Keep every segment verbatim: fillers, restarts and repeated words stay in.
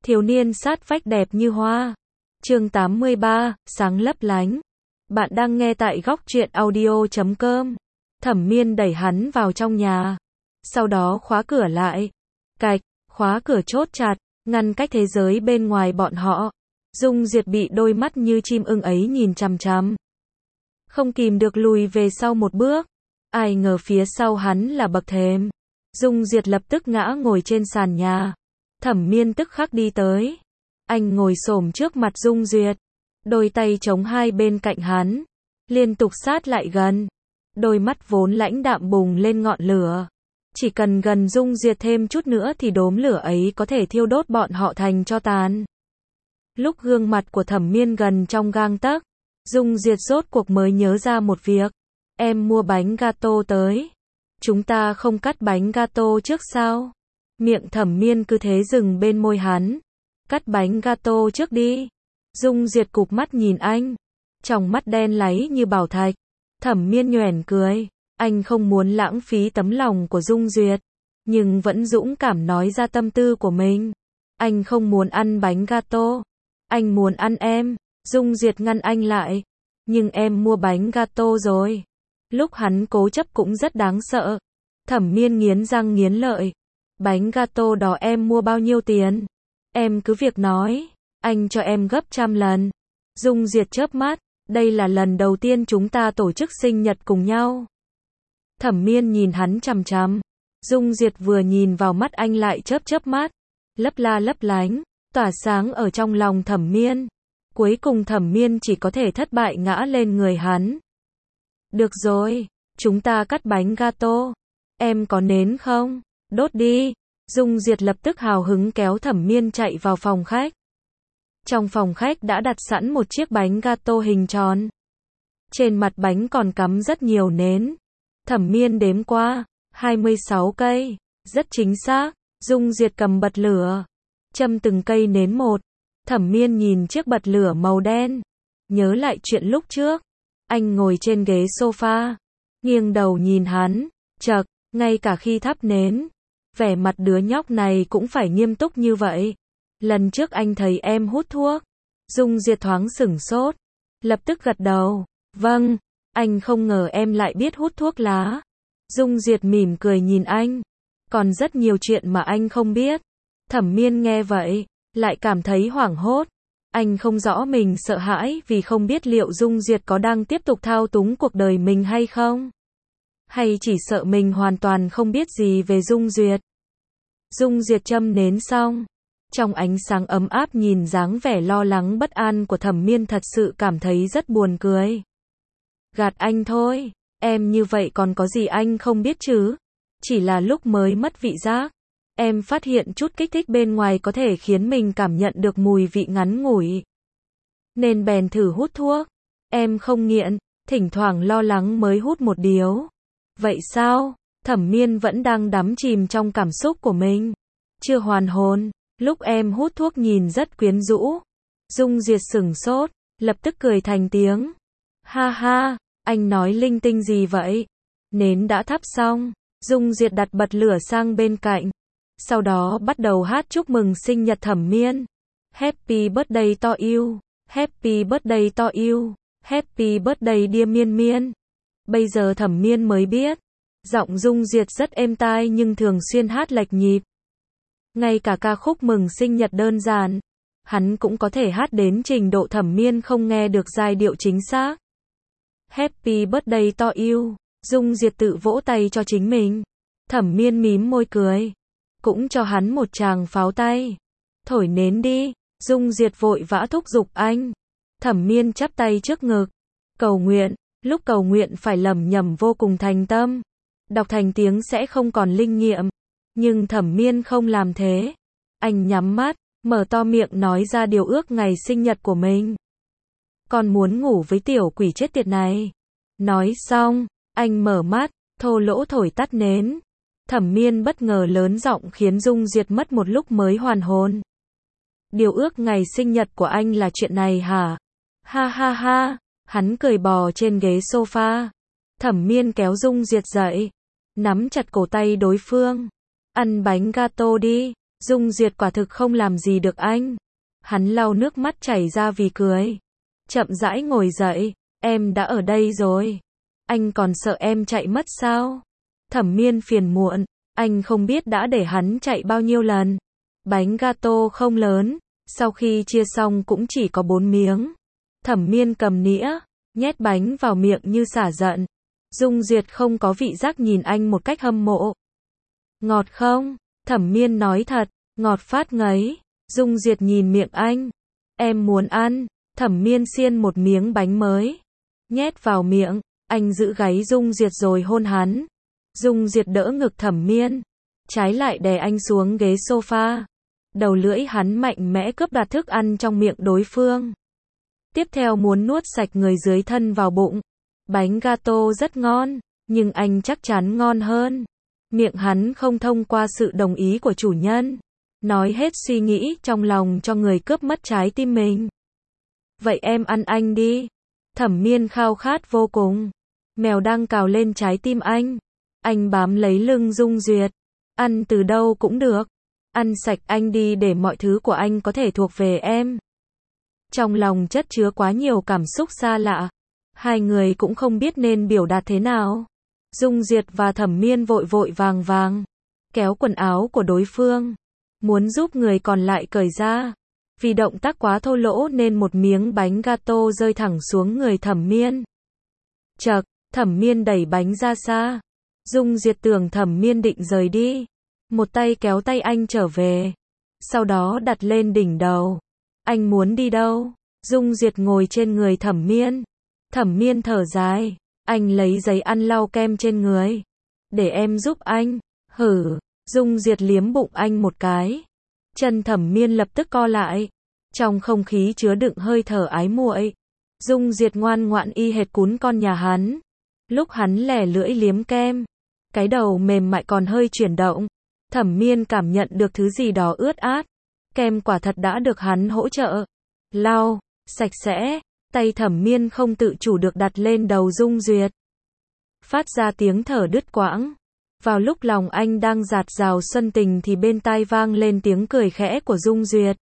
Thiếu niên sát vách đẹp như hoa. Chương tám mươi ba, sáng lấp lánh. Bạn đang nghe tại góc truyện audio chấm com. Thẩm Miên đẩy hắn vào trong nhà. Sau đó khóa cửa lại. Cạch, khóa cửa chốt chặt, ngăn cách thế giới bên ngoài bọn họ. Dung Duyệt bị đôi mắt như chim ưng ấy nhìn chằm chằm. Không kìm được lùi về sau một bước. Ai ngờ phía sau hắn là bậc thềm. Dung Duyệt lập tức ngã ngồi trên sàn nhà. Thẩm Miên tức khắc đi tới. Anh ngồi xổm trước mặt Dung Duyệt. Đôi tay chống hai bên cạnh hắn. Liên tục sát lại gần. Đôi mắt vốn lãnh đạm bùng lên ngọn lửa. Chỉ cần gần Dung Duyệt thêm chút nữa thì đốm lửa ấy có thể thiêu đốt bọn họ thành tro tàn. Lúc gương mặt của Thẩm Miên gần trong gang tấc, Dung Duyệt rốt cuộc mới nhớ ra một việc. Em mua bánh gato tới. Chúng ta không cắt bánh gato trước sao? Miệng Thẩm Miên cứ thế dừng bên môi hắn. Cắt bánh gato trước đi. Dung Duyệt cụp mắt nhìn anh. Trong mắt đen láy như bảo thạch. Thẩm Miên nhoẻn cười. Anh không muốn lãng phí tấm lòng của Dung Duyệt. Nhưng vẫn dũng cảm nói ra tâm tư của mình. Anh không muốn ăn bánh gato. Anh muốn ăn em. Dung Duyệt ngăn anh lại. Nhưng em mua bánh gato rồi. Lúc hắn cố chấp cũng rất đáng sợ. Thẩm Miên nghiến răng nghiến lợi. Bánh gato đó em mua bao nhiêu tiền? Em cứ việc nói. Anh cho em gấp trăm lần. Dung Duyệt chớp mắt. Đây là lần đầu tiên chúng ta tổ chức sinh nhật cùng nhau. Thẩm Miên nhìn hắn chằm chằm. Dung Duyệt vừa nhìn vào mắt anh lại chớp chớp mắt. Lấp la lấp lánh. Tỏa sáng ở trong lòng Thẩm Miên. Cuối cùng Thẩm Miên chỉ có thể thất bại ngã lên người hắn. Được rồi. Chúng ta cắt bánh gato. Em có nến không? Đốt đi. Dung Duyệt lập tức hào hứng kéo Thẩm Miên chạy vào phòng khách. Trong phòng khách đã đặt sẵn một chiếc bánh gato hình tròn. Trên mặt bánh còn cắm rất nhiều nến. Thẩm Miên đếm qua, hai mươi sáu cây, rất chính xác. Dung Duyệt cầm bật lửa, châm từng cây nến một. Thẩm Miên nhìn chiếc bật lửa màu đen, nhớ lại chuyện lúc trước. Anh ngồi trên ghế sofa, nghiêng đầu nhìn hắn, chậc, ngay cả khi thắp nến, vẻ mặt đứa nhóc này cũng phải nghiêm túc như vậy. Lần trước anh thấy em hút thuốc. Dung Duyệt thoáng sửng sốt, lập tức gật đầu. Vâng, anh không ngờ em lại biết hút thuốc lá. Dung Duyệt mỉm cười nhìn anh. Còn rất nhiều chuyện mà anh không biết. Thẩm Miên nghe vậy, lại cảm thấy hoảng hốt. Anh không rõ mình sợ hãi vì không biết liệu Dung Duyệt có đang tiếp tục thao túng cuộc đời mình hay không. Hay chỉ sợ mình hoàn toàn không biết gì về Dung Duyệt. Dung Duyệt châm nến xong. Trong ánh sáng ấm áp nhìn dáng vẻ lo lắng bất an của Thẩm Miên thật sự cảm thấy rất buồn cười. Gạt anh thôi, em như vậy còn có gì anh không biết chứ? Chỉ là lúc mới mất vị giác, em phát hiện chút kích thích bên ngoài có thể khiến mình cảm nhận được mùi vị ngắn ngủi. Nên bèn thử hút thuốc. Em không nghiện, thỉnh thoảng lo lắng mới hút một điếu. Vậy sao? Thẩm Miên vẫn đang đắm chìm trong cảm xúc của mình. Chưa hoàn hồn. Lúc em hút thuốc nhìn rất quyến rũ. Dung Duyệt sửng sốt, lập tức cười thành tiếng. Ha ha, anh nói linh tinh gì vậy? Nến đã thắp xong. Dung Duyệt đặt bật lửa sang bên cạnh. Sau đó bắt đầu hát chúc mừng sinh nhật Thẩm Miên. Happy birthday to you. Happy birthday to you. Happy birthday dear Miên Miên. Bây giờ Thẩm Miên mới biết. Giọng Dung Duyệt rất êm tai nhưng thường xuyên hát lệch nhịp. Ngay cả ca khúc mừng sinh nhật đơn giản, hắn cũng có thể hát đến trình độ Thẩm Miên không nghe được giai điệu chính xác. Happy birthday to you. Dung Duyệt tự vỗ tay cho chính mình. Thẩm Miên mím môi cười. Cũng cho hắn một tràng pháo tay. Thổi nến đi. Dung Duyệt vội vã thúc giục anh. Thẩm Miên chắp tay trước ngực. Cầu nguyện. Lúc cầu nguyện phải lẩm nhẩm vô cùng thành tâm. Đọc thành tiếng sẽ không còn linh nghiệm. Nhưng Thẩm Miên không làm thế. Anh nhắm mắt, mở to miệng nói ra điều ước ngày sinh nhật của mình. Con muốn ngủ với tiểu quỷ chết tiệt này. Nói xong, anh mở mắt, thô lỗ thổi tắt nến. Thẩm Miên bất ngờ lớn giọng khiến Dung Duyệt mất một lúc mới hoàn hồn. Điều ước ngày sinh nhật của anh là chuyện này hả? Ha ha ha, hắn cười bò trên ghế sofa. Thẩm Miên kéo Dung Duyệt dậy, nắm chặt cổ tay đối phương. Ăn bánh gato đi. Dung Duyệt quả thực không làm gì được anh. Hắn lau nước mắt chảy ra vì cười. Chậm rãi ngồi dậy, em đã ở đây rồi. Anh còn sợ em chạy mất sao? Thẩm Miên phiền muộn, anh không biết đã để hắn chạy bao nhiêu lần. Bánh gato không lớn, sau khi chia xong cũng chỉ có bốn miếng. Thẩm Miên cầm nĩa, nhét bánh vào miệng như xả giận. Dung Duyệt không có vị giác nhìn anh một cách hâm mộ. Ngọt không? Thẩm Miên nói thật, ngọt phát ngấy. Dung Duyệt nhìn miệng anh. Em muốn ăn. Thẩm Miên xiên một miếng bánh mới, nhét vào miệng. Anh giữ gáy Dung Duyệt rồi hôn hắn. Dung Duyệt đỡ ngực Thẩm Miên, trái lại đè anh xuống ghế sofa. Đầu lưỡi hắn mạnh mẽ cướp đoạt thức ăn trong miệng đối phương. Tiếp theo muốn nuốt sạch người dưới thân vào bụng. Bánh gato rất ngon, nhưng anh chắc chắn ngon hơn. Miệng hắn không thông qua sự đồng ý của chủ nhân. Nói hết suy nghĩ trong lòng cho người cướp mất trái tim mình. Vậy em ăn anh đi. Thẩm Miên khao khát vô cùng. Mèo đang cào lên trái tim anh. Anh bám lấy lưng Dung Duyệt. Ăn từ đâu cũng được. Ăn sạch anh đi để mọi thứ của anh có thể thuộc về em. Trong lòng chất chứa quá nhiều cảm xúc xa lạ. Hai người cũng không biết nên biểu đạt thế nào. Dung Duyệt và Thẩm Miên vội vội vàng vàng kéo quần áo của đối phương, muốn giúp người còn lại cởi ra. Vì động tác quá thô lỗ nên một miếng bánh gato rơi thẳng xuống người Thẩm Miên. Chậc, Thẩm Miên đẩy bánh ra xa. Dung Duyệt tưởng Thẩm Miên định rời đi. Một tay kéo tay anh trở về. Sau đó đặt lên đỉnh đầu. Anh muốn đi đâu? Dung Duyệt ngồi trên người Thẩm Miên. Thẩm Miên thở dài. Anh lấy giấy ăn lau kem trên người. Để em giúp anh. Hử. Dung Duyệt liếm bụng anh một cái. Chân Thẩm Miên lập tức co lại. Trong không khí chứa đựng hơi thở ái muội. Dung Duyệt ngoan ngoãn y hệt cún con nhà hắn. Lúc hắn lẻ lưỡi liếm kem, cái đầu mềm mại còn hơi chuyển động. Thẩm Miên cảm nhận được thứ gì đó ướt át. Kem quả thật đã được hắn hỗ trợ lau sạch sẽ. Tay Thẩm Miên không tự chủ được đặt lên đầu Dung Duyệt. Phát ra tiếng thở đứt quãng. Vào lúc lòng anh đang dạt dào xuân tình thì bên tai vang lên tiếng cười khẽ của Dung Duyệt.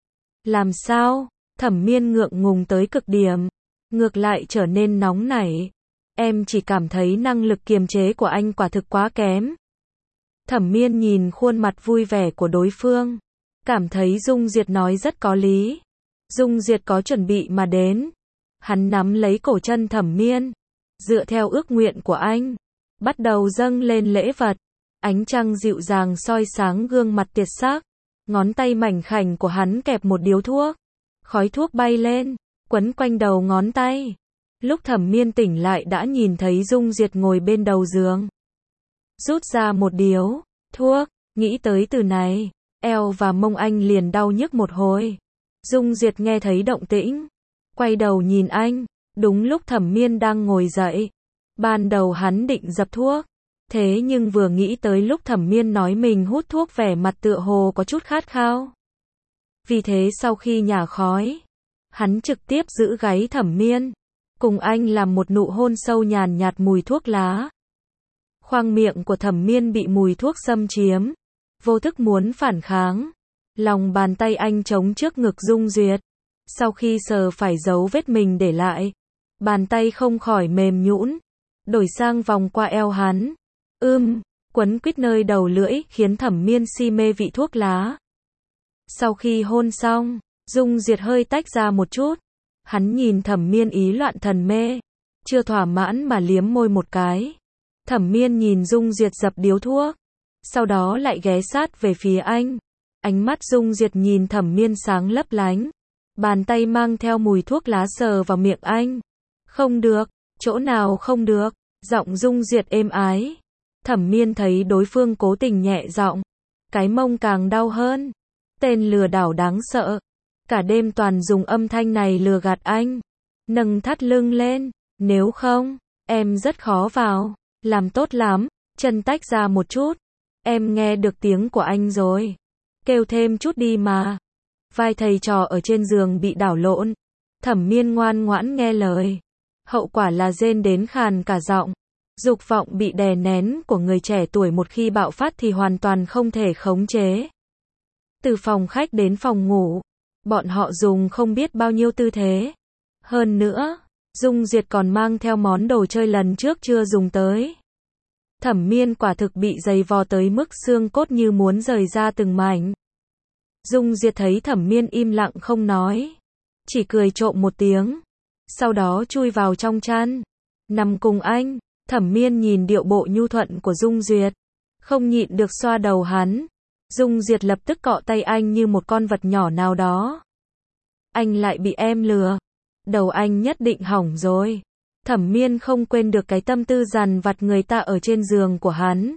Làm sao? Thẩm Miên ngượng ngùng tới cực điểm. Ngược lại trở nên nóng nảy. Em chỉ cảm thấy năng lực kiềm chế của anh quả thực quá kém. Thẩm Miên nhìn khuôn mặt vui vẻ của đối phương. Cảm thấy Dung Duyệt nói rất có lý. Dung Duyệt có chuẩn bị mà đến. Hắn nắm lấy cổ chân Thẩm Miên. Dựa theo ước nguyện của anh. Bắt đầu dâng lên lễ vật. Ánh trăng dịu dàng soi sáng gương mặt tiệt xác. Ngón tay mảnh khảnh của hắn kẹp một điếu thuốc. Khói thuốc bay lên, quấn quanh đầu ngón tay. Lúc Thẩm Miên tỉnh lại đã nhìn thấy Dung Duyệt ngồi bên đầu giường. Rút ra một điếu thuốc, nghĩ tới từ này, eo và mông anh liền đau nhức một hồi. Dung Duyệt nghe thấy động tĩnh, quay đầu nhìn anh, đúng lúc Thẩm Miên đang ngồi dậy. Ban đầu hắn định dập thuốc, thế nhưng vừa nghĩ tới lúc Thẩm Miên nói mình hút thuốc vẻ mặt tựa hồ có chút khát khao. Vì thế sau khi nhả khói, hắn trực tiếp giữ gáy Thẩm Miên, cùng anh làm một nụ hôn sâu nhàn nhạt mùi thuốc lá. Khoang miệng của Thẩm Miên bị mùi thuốc xâm chiếm, vô thức muốn phản kháng. Lòng bàn tay anh chống trước ngực Dung Duyệt. Sau khi sờ phải dấu vết mình để lại, bàn tay không khỏi mềm nhũn, đổi sang vòng qua eo hắn. Ưm, quấn quýt nơi đầu lưỡi khiến Thẩm Miên si mê vị thuốc lá. Sau khi hôn xong, Dung Duyệt hơi tách ra một chút. Hắn nhìn Thẩm Miên ý loạn thần mê, chưa thỏa mãn mà liếm môi một cái. Thẩm Miên nhìn Dung Duyệt dập điếu thuốc, sau đó lại ghé sát về phía anh. Ánh mắt Dung Duyệt nhìn Thẩm Miên sáng lấp lánh. Bàn tay mang theo mùi thuốc lá sờ vào miệng anh. Không được, chỗ nào không được, giọng Dung Duyệt êm ái. Thẩm Miên thấy đối phương cố tình nhẹ giọng, cái mông càng đau hơn. Tên lừa đảo đáng sợ. Cả đêm toàn dùng âm thanh này lừa gạt anh. Nâng thắt lưng lên, nếu không, em rất khó vào. Làm tốt lắm, chân tách ra một chút. Em nghe được tiếng của anh rồi. Kêu thêm chút đi mà. Vai thầy trò ở trên giường bị đảo lộn. Thẩm Miên ngoan ngoãn nghe lời. Hậu quả là rên đến khàn cả giọng. Dục vọng bị đè nén của người trẻ tuổi một khi bạo phát thì hoàn toàn không thể khống chế. Từ phòng khách đến phòng ngủ, bọn họ dùng không biết bao nhiêu tư thế. Hơn nữa, Dung Duyệt còn mang theo món đồ chơi lần trước chưa dùng tới. Thẩm Miên quả thực bị giày vò tới mức xương cốt như muốn rời ra từng mảnh. Dung Duyệt thấy Thẩm Miên im lặng không nói, chỉ cười trộm một tiếng, sau đó chui vào trong chăn, nằm cùng anh. Thẩm Miên nhìn điệu bộ nhu thuận của Dung Duyệt, không nhịn được xoa đầu hắn. Dung Duyệt lập tức cọ tay anh như một con vật nhỏ nào đó. Anh lại bị em lừa. Đầu anh nhất định hỏng rồi. Thẩm Miên không quên được cái tâm tư dằn vặt người ta ở trên giường của hắn.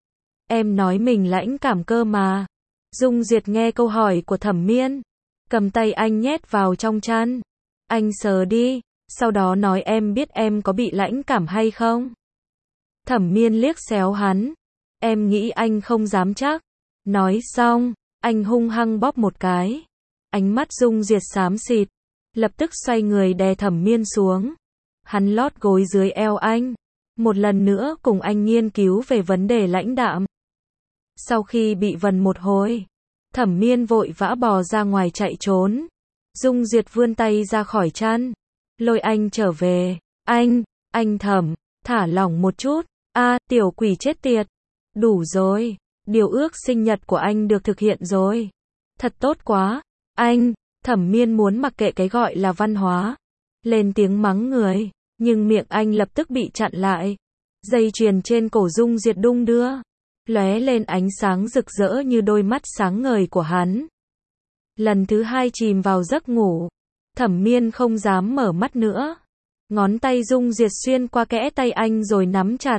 Em nói mình lãnh cảm cơ mà. Dung Duyệt nghe câu hỏi của Thẩm Miên, cầm tay anh nhét vào trong chăn. Anh sờ đi, sau đó nói em biết em có bị lãnh cảm hay không. Thẩm Miên liếc xéo hắn. Em nghĩ anh không dám chắc. Nói xong, anh hung hăng bóp một cái. Ánh mắt Dung Duyệt xám xịt, lập tức xoay người đè Thẩm Miên xuống. Hắn lót gối dưới eo anh, một lần nữa cùng anh nghiên cứu về vấn đề lãnh đạm. Sau khi bị vần một hồi, Thẩm Miên vội vã bò ra ngoài chạy trốn. Dung Duyệt vươn tay ra khỏi chăn, lôi anh trở về. Anh, anh Thẩm, thả lỏng một chút. A, tiểu quỷ chết tiệt. Đủ rồi, điều ước sinh nhật của anh được thực hiện rồi. Thật tốt quá. Anh, Thẩm Miên muốn mặc kệ cái gọi là văn hóa, lên tiếng mắng người, nhưng miệng anh lập tức bị chặn lại. Dây chuyền trên cổ Dung Duyệt đung đưa, lóe lên ánh sáng rực rỡ như đôi mắt sáng ngời của hắn. Lần thứ hai chìm vào giấc ngủ, Thẩm Miên không dám mở mắt nữa. Ngón tay Dung Duyệt xuyên qua kẽ tay anh rồi nắm chặt.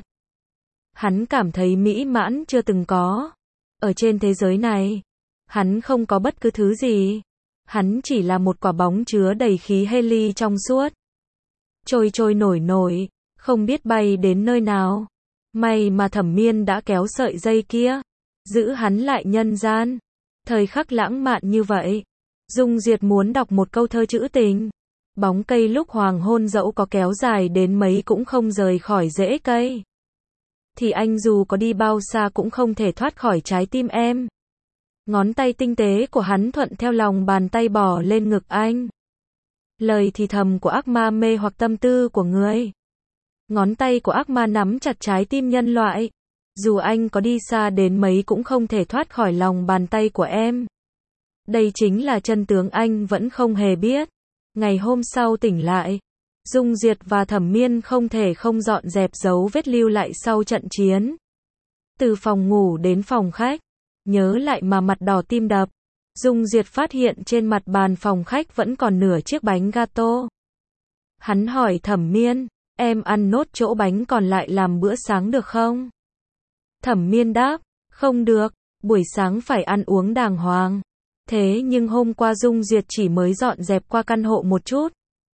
Hắn cảm thấy mỹ mãn chưa từng có. Ở trên thế giới này, hắn không có bất cứ thứ gì. Hắn chỉ là một quả bóng chứa đầy khí heli trong suốt. Trôi trôi nổi nổi, không biết bay đến nơi nào. May mà Thẩm Miên đã kéo sợi dây kia, giữ hắn lại nhân gian. Thời khắc lãng mạn như vậy, Dung Duyệt muốn đọc một câu thơ trữ tình. Bóng cây lúc hoàng hôn dẫu có kéo dài đến mấy cũng không rời khỏi rễ cây. Thì anh dù có đi bao xa cũng không thể thoát khỏi trái tim em. Ngón tay tinh tế của hắn thuận theo lòng bàn tay bỏ lên ngực anh. Lời thì thầm của ác ma mê hoặc tâm tư của người. Ngón tay của ác ma nắm chặt trái tim nhân loại. Dù anh có đi xa đến mấy cũng không thể thoát khỏi lòng bàn tay của em. Đây chính là chân tướng anh vẫn không hề biết. Ngày hôm sau tỉnh lại, Dung Duyệt và Thẩm Miên không thể không dọn dẹp dấu vết lưu lại sau trận chiến. Từ phòng ngủ đến phòng khách, nhớ lại mà mặt đỏ tim đập. Dung Duyệt phát hiện trên mặt bàn phòng khách vẫn còn nửa chiếc bánh gato. Hắn hỏi Thẩm Miên, em ăn nốt chỗ bánh còn lại làm bữa sáng được không? Thẩm Miên đáp, không được, buổi sáng phải ăn uống đàng hoàng. Thế nhưng hôm qua Dung Duyệt chỉ mới dọn dẹp qua căn hộ một chút.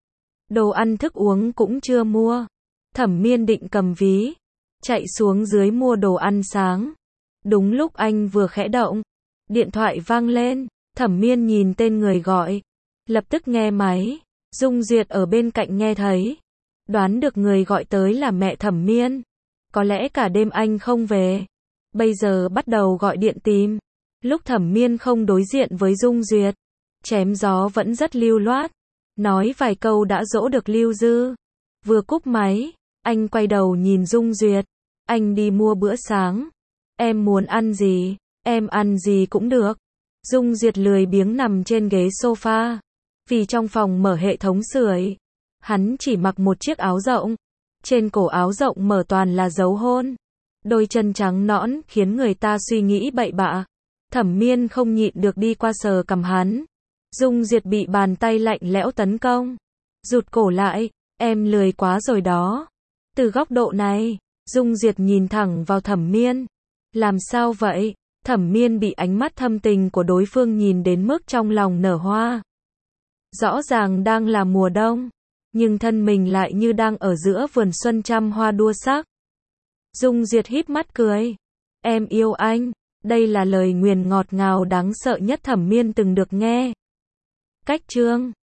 Đồ ăn thức uống cũng chưa mua. Thẩm Miên định cầm ví, chạy xuống dưới mua đồ ăn sáng. Đúng lúc anh vừa khẽ động, điện thoại vang lên. Thẩm Miên nhìn tên người gọi, lập tức nghe máy. Dung Duyệt ở bên cạnh nghe thấy, đoán được người gọi tới là mẹ Thẩm Miên. Có lẽ cả đêm anh không về, bây giờ bắt đầu gọi điện tìm. Lúc Thẩm Miên không đối diện với Dung Duyệt, chém gió vẫn rất lưu loát, nói vài câu đã dỗ được Lưu Dư. Vừa cúp máy, anh quay đầu nhìn Dung Duyệt, anh đi mua bữa sáng. Em muốn ăn gì? Em ăn gì cũng được. Dung Duyệt lười biếng nằm trên ghế sofa, vì trong phòng mở hệ thống sưởi. Hắn chỉ mặc một chiếc áo rộng, trên cổ áo rộng mở toàn là dấu hôn. Đôi chân trắng nõn khiến người ta suy nghĩ bậy bạ. Thẩm Miên không nhịn được đi qua sờ cằm hắn. Dung Duyệt bị bàn tay lạnh lẽo tấn công, rụt cổ lại, em lười quá rồi đó. Từ góc độ này, Dung Duyệt nhìn thẳng vào Thẩm Miên. Làm sao vậy? Thẩm Miên bị ánh mắt thâm tình của đối phương nhìn đến mức trong lòng nở hoa. Rõ ràng đang là mùa đông, nhưng thân mình lại như đang ở giữa vườn xuân trăm hoa đua sắc. Dung Duyệt híp mắt cười. Em yêu anh. Đây là lời nguyền ngọt ngào đáng sợ nhất Thẩm Miên từng được nghe. Cách chương